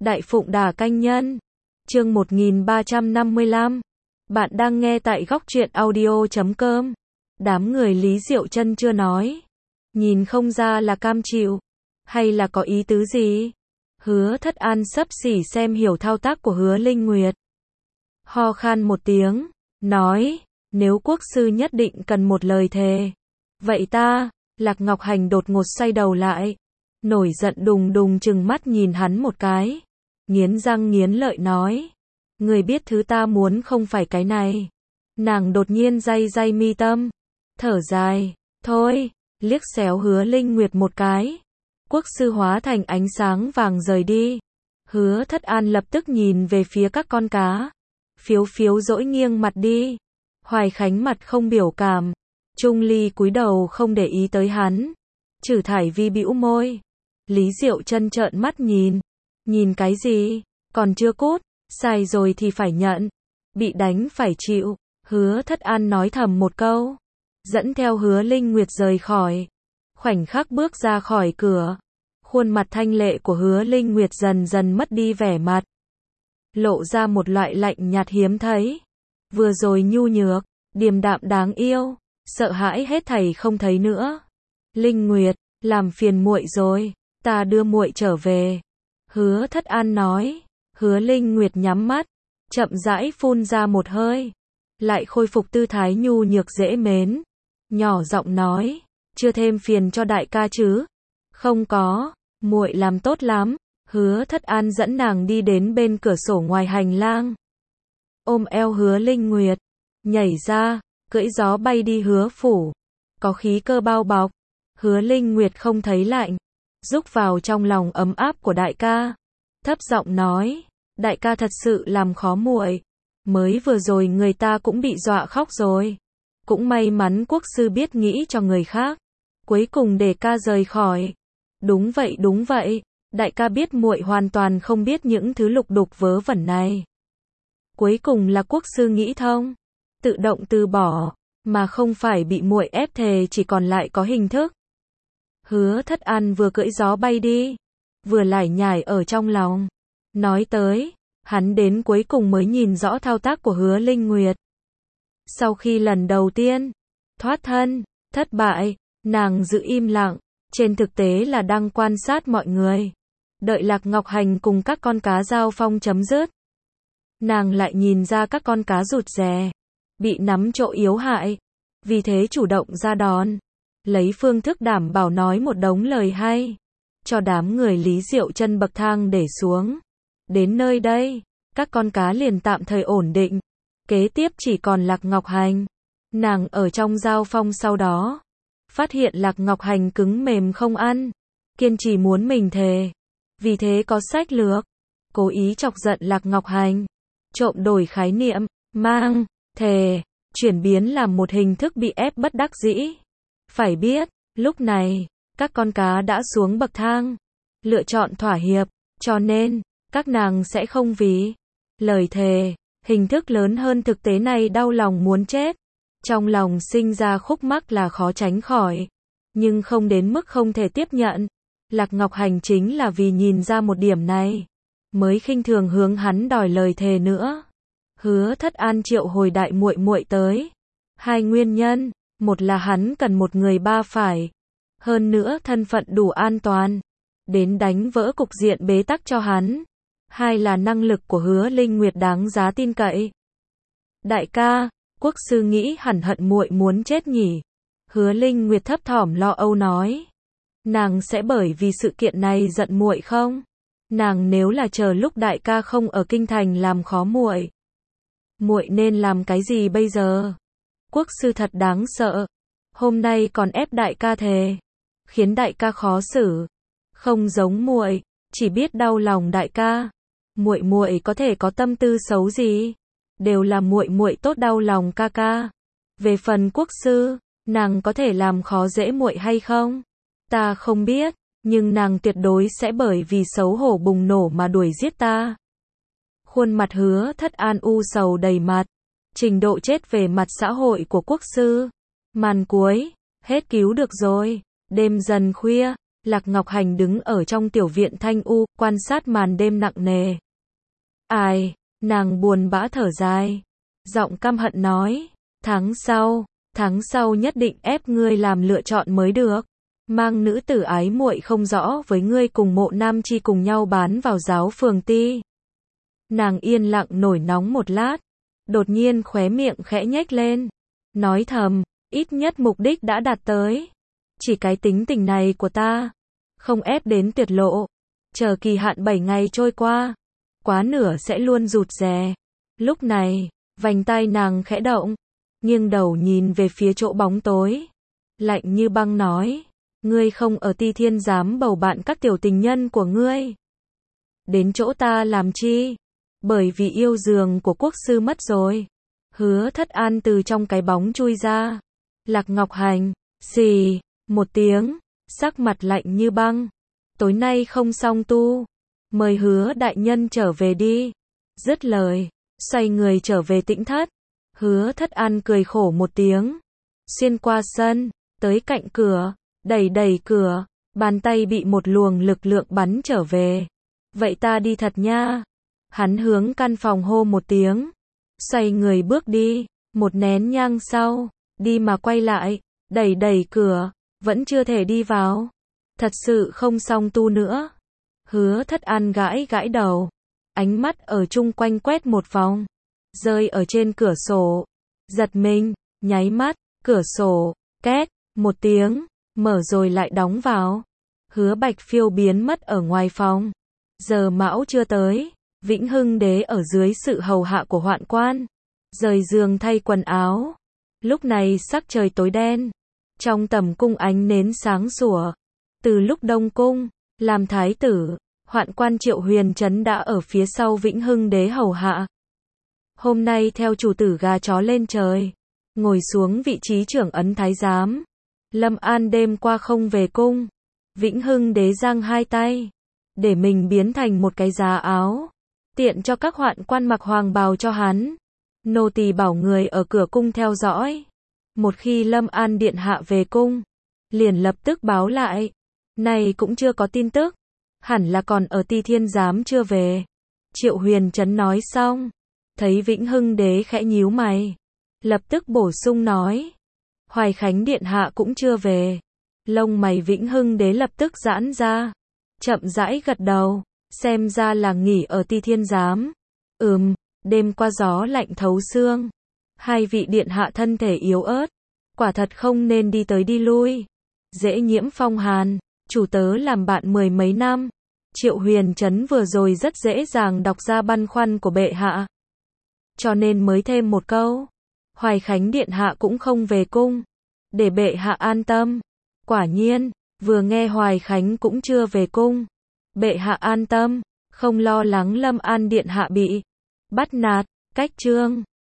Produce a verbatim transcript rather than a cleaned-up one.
Đại Phụng Đả Canh Nhân. Chương một nghìn ba trăm năm mươi lăm. Bạn đang nghe tại góc truyện audio chấm com. Đám người Lý Diệu Chân chưa nói. Nhìn không ra là cam chịu. Hay là có ý tứ gì? Hứa Thất An xấp xỉ xem hiểu thao tác của Hứa Linh Nguyệt. Ho khan một tiếng. Nói. Nếu quốc sư nhất định cần một lời thề. Vậy ta. Lạc Ngọc Hành đột ngột xoay đầu lại. Nổi giận đùng đùng trừng mắt nhìn hắn một cái. Nghiến răng nghiến lợi nói. Người biết thứ ta muốn không phải cái này. Nàng đột nhiên day day mi tâm. Thở dài. Thôi. Liếc xéo Hứa Linh Nguyệt một cái. Quốc sư hóa thành ánh sáng vàng rời đi. Hứa Thất An lập tức nhìn về phía các con cá. Phiếu phiếu dỗi nghiêng mặt đi. Hoài Khánh mặt không biểu cảm. Trung Ly cúi đầu không để ý tới hắn. Trử Thải Vi bĩu môi. Lý Diệu Chân trợn mắt nhìn. Nhìn cái gì? Còn chưa cút. Sai rồi thì phải nhận. Bị đánh phải chịu. Hứa Thất An nói thầm một câu. Dẫn theo Hứa Linh Nguyệt rời khỏi. Khoảnh khắc bước ra khỏi cửa. Khuôn mặt thanh lệ của Hứa Linh Nguyệt dần dần mất đi vẻ mặt. Lộ ra một loại lạnh nhạt hiếm thấy. Vừa rồi nhu nhược, điềm đạm đáng yêu. Sợ hãi hết thảy không thấy nữa. Linh Nguyệt, làm phiền muội rồi, ta đưa muội trở về. Hứa Thất An nói. Hứa Linh Nguyệt nhắm mắt, chậm rãi phun ra một hơi, lại khôi phục tư thái nhu nhược dễ mến, nhỏ giọng nói, chưa thêm phiền cho đại ca chứ? Không có, muội làm tốt lắm. Hứa Thất An dẫn nàng đi đến bên cửa sổ ngoài hành lang, ôm eo Hứa Linh Nguyệt, nhảy ra, cưỡi gió bay đi Hứa phủ. Có khí cơ bao bọc, Hứa Linh Nguyệt không thấy lạnh, rúc vào trong lòng ấm áp của đại ca, thấp giọng nói, đại ca thật sự làm khó muội. Mới vừa rồi người ta cũng bị dọa khóc rồi. Cũng may mắn quốc sư biết nghĩ cho người khác, cuối cùng để ca rời khỏi. Đúng vậy đúng vậy, đại ca biết muội hoàn toàn không biết những thứ lục đục vớ vẩn này. Cuối cùng là quốc sư nghĩ thông, tự động từ bỏ, mà không phải bị muội ép thề chỉ còn lại có hình thức. Hứa Thất An vừa cưỡi gió bay đi, vừa lải nhải ở trong lòng. Nói tới, hắn đến cuối cùng mới nhìn rõ thao tác của Hứa Linh Nguyệt. Sau khi lần đầu tiên thoát thân, thất bại, nàng giữ im lặng, trên thực tế là đang quan sát mọi người. Đợi Lạc Ngọc Hành cùng các con cá giao phong chấm dứt. Nàng lại nhìn ra các con cá rụt rè, bị nắm chỗ yếu hại, vì thế chủ động ra đón, lấy phương thức đảm bảo nói một đống lời hay, cho đám người Lý Diệu Chân bậc thang để xuống. Đến nơi đây, các con cá liền tạm thời ổn định. Kế tiếp chỉ còn Lạc Ngọc Hành. Nàng ở trong giao phong sau đó, phát hiện Lạc Ngọc Hành cứng mềm không ăn, kiên trì muốn mình thề. Vì thế có sách lược, cố ý chọc giận Lạc Ngọc Hành, trộm đổi khái niệm, mang, thề, chuyển biến làm một hình thức bị ép bất đắc dĩ. Phải biết, lúc này, các con cá đã xuống bậc thang, lựa chọn thỏa hiệp, cho nên, các nàng sẽ không vì lời thề, hình thức lớn hơn thực tế này đau lòng muốn chết. Trong lòng sinh ra khúc mắc là khó tránh khỏi, nhưng không đến mức không thể tiếp nhận. Lạc Ngọc Hành chính là vì nhìn ra một điểm này, mới khinh thường hướng hắn đòi lời thề nữa. Hứa Thất An triệu hồi đại muội muội tới. Hai nguyên nhân, một là hắn cần một người ba phải, hơn nữa thân phận đủ an toàn, đến đánh vỡ cục diện bế tắc cho hắn. Hai là năng lực của Hứa Linh Nguyệt đáng giá tin cậy. Đại ca, quốc sư nghĩ hẳn hận muội muốn chết nhỉ? Hứa Linh Nguyệt thấp thỏm lo âu nói. Nàng sẽ bởi vì sự kiện này giận muội không? Nàng nếu là chờ lúc đại ca không ở kinh thành làm khó muội, muội nên làm cái gì bây giờ? Quốc sư thật đáng sợ. Hôm nay còn ép đại ca thề, khiến đại ca khó xử. Không giống muội, chỉ biết đau lòng đại ca. Muội muội có thể có tâm tư xấu gì? Đều là muội muội tốt đau lòng ca ca. Về phần quốc sư, nàng có thể làm khó dễ muội hay không? Ta không biết, nhưng nàng tuyệt đối sẽ bởi vì xấu hổ bùng nổ mà đuổi giết ta. Khuôn mặt Hứa Thất An u sầu đầy mặt. Trình độ chết về mặt xã hội của quốc sư. Màn cuối, hết cứu được rồi. Đêm dần khuya, Lạc Ngọc Hành đứng ở trong tiểu viện thanh u, quan sát màn đêm nặng nề. Ai, nàng buồn bã thở dài. Giọng căm hận nói, tháng sau, tháng sau nhất định ép ngươi làm lựa chọn mới được. Mang nữ tử ái muội không rõ với ngươi cùng Mộ Nam Chi cùng nhau bán vào giáo phường ti. Nàng yên lặng nổi nóng một lát, đột nhiên khóe miệng khẽ nhếch lên, nói thầm, ít nhất mục đích đã đạt tới. Chỉ cái tính tình này của ta, không ép đến tuyệt lộ, chờ kỳ hạn bảy ngày trôi qua, quá nửa sẽ luôn rụt rè. Lúc này, vành tai nàng khẽ động, nghiêng đầu nhìn về phía chỗ bóng tối, lạnh như băng nói, ngươi không ở Ti Thiên Giám bầu bạn các tiểu tình nhân của ngươi. Đến chỗ ta làm chi? Bởi vì yêu giường của quốc sư mất rồi. Hứa Thất An từ trong cái bóng chui ra. Lạc Ngọc Hành, xì, một tiếng, sắc mặt lạnh như băng. Tối nay không xong tu, mời Hứa đại nhân trở về đi. Dứt lời, xoay người trở về tĩnh thất. Hứa Thất An cười khổ một tiếng, xuyên qua sân, tới cạnh cửa, đẩy đẩy cửa, bàn tay bị một luồng lực lượng bắn trở về. Vậy ta đi thật nha. Hắn hướng căn phòng hô một tiếng, xoay người bước đi, một nén nhang sau, đi mà quay lại, đẩy đẩy cửa, vẫn chưa thể đi vào. Thật sự không xong tu nữa. Hứa Thất An gãi gãi đầu, ánh mắt ở chung quanh quét một vòng, rơi ở trên cửa sổ, giật mình, nháy mắt, cửa sổ, két, một tiếng, mở rồi lại đóng vào. Hứa Bạch Phiêu biến mất ở ngoài phòng. Giờ mão chưa tới, Vĩnh Hưng Đế ở dưới sự hầu hạ của hoạn quan, rời giường thay quần áo. Lúc này sắc trời tối đen, trong tầm cung ánh nến sáng sủa. Từ lúc Đông Cung, làm thái tử, hoạn quan Triệu Huyền Trấn đã ở phía sau Vĩnh Hưng Đế hầu hạ. Hôm nay theo chủ tử gà chó lên trời, ngồi xuống vị trí trưởng ấn thái giám. Lâm An đêm qua không về cung, Vĩnh Hưng Đế giang hai tay, để mình biến thành một cái giá áo, tiện cho các hoạn quan mặc hoàng bào cho hắn. Nô tỳ bảo người ở cửa cung theo dõi. Một khi Lâm An điện hạ về cung, liền lập tức báo lại. Này cũng chưa có tin tức, hẳn là còn ở Ti Thiên Giám chưa về. Triệu Huyền Trấn nói xong, thấy Vĩnh Hưng Đế khẽ nhíu mày, lập tức bổ sung nói, Hoài Khánh điện hạ cũng chưa về. Lông mày Vĩnh Hưng Đế lập tức giãn ra, chậm rãi gật đầu, xem ra là nghỉ ở Ti Thiên Giám. Ừm, đêm qua gió lạnh thấu xương, hai vị điện hạ thân thể yếu ớt, quả thật không nên đi tới đi lui, dễ nhiễm phong hàn. Chủ tớ làm bạn mười mấy năm. Triệu Huyền Trấn vừa rồi rất dễ dàng đọc ra băn khoăn của bệ hạ, cho nên mới thêm một câu, Hoài Khánh điện hạ cũng không về cung, để bệ hạ an tâm. Quả nhiên, vừa nghe Hoài Khánh cũng chưa về cung, bệ hạ an tâm, không lo lắng Lâm An điện hạ bị bắt nạt. Cách chương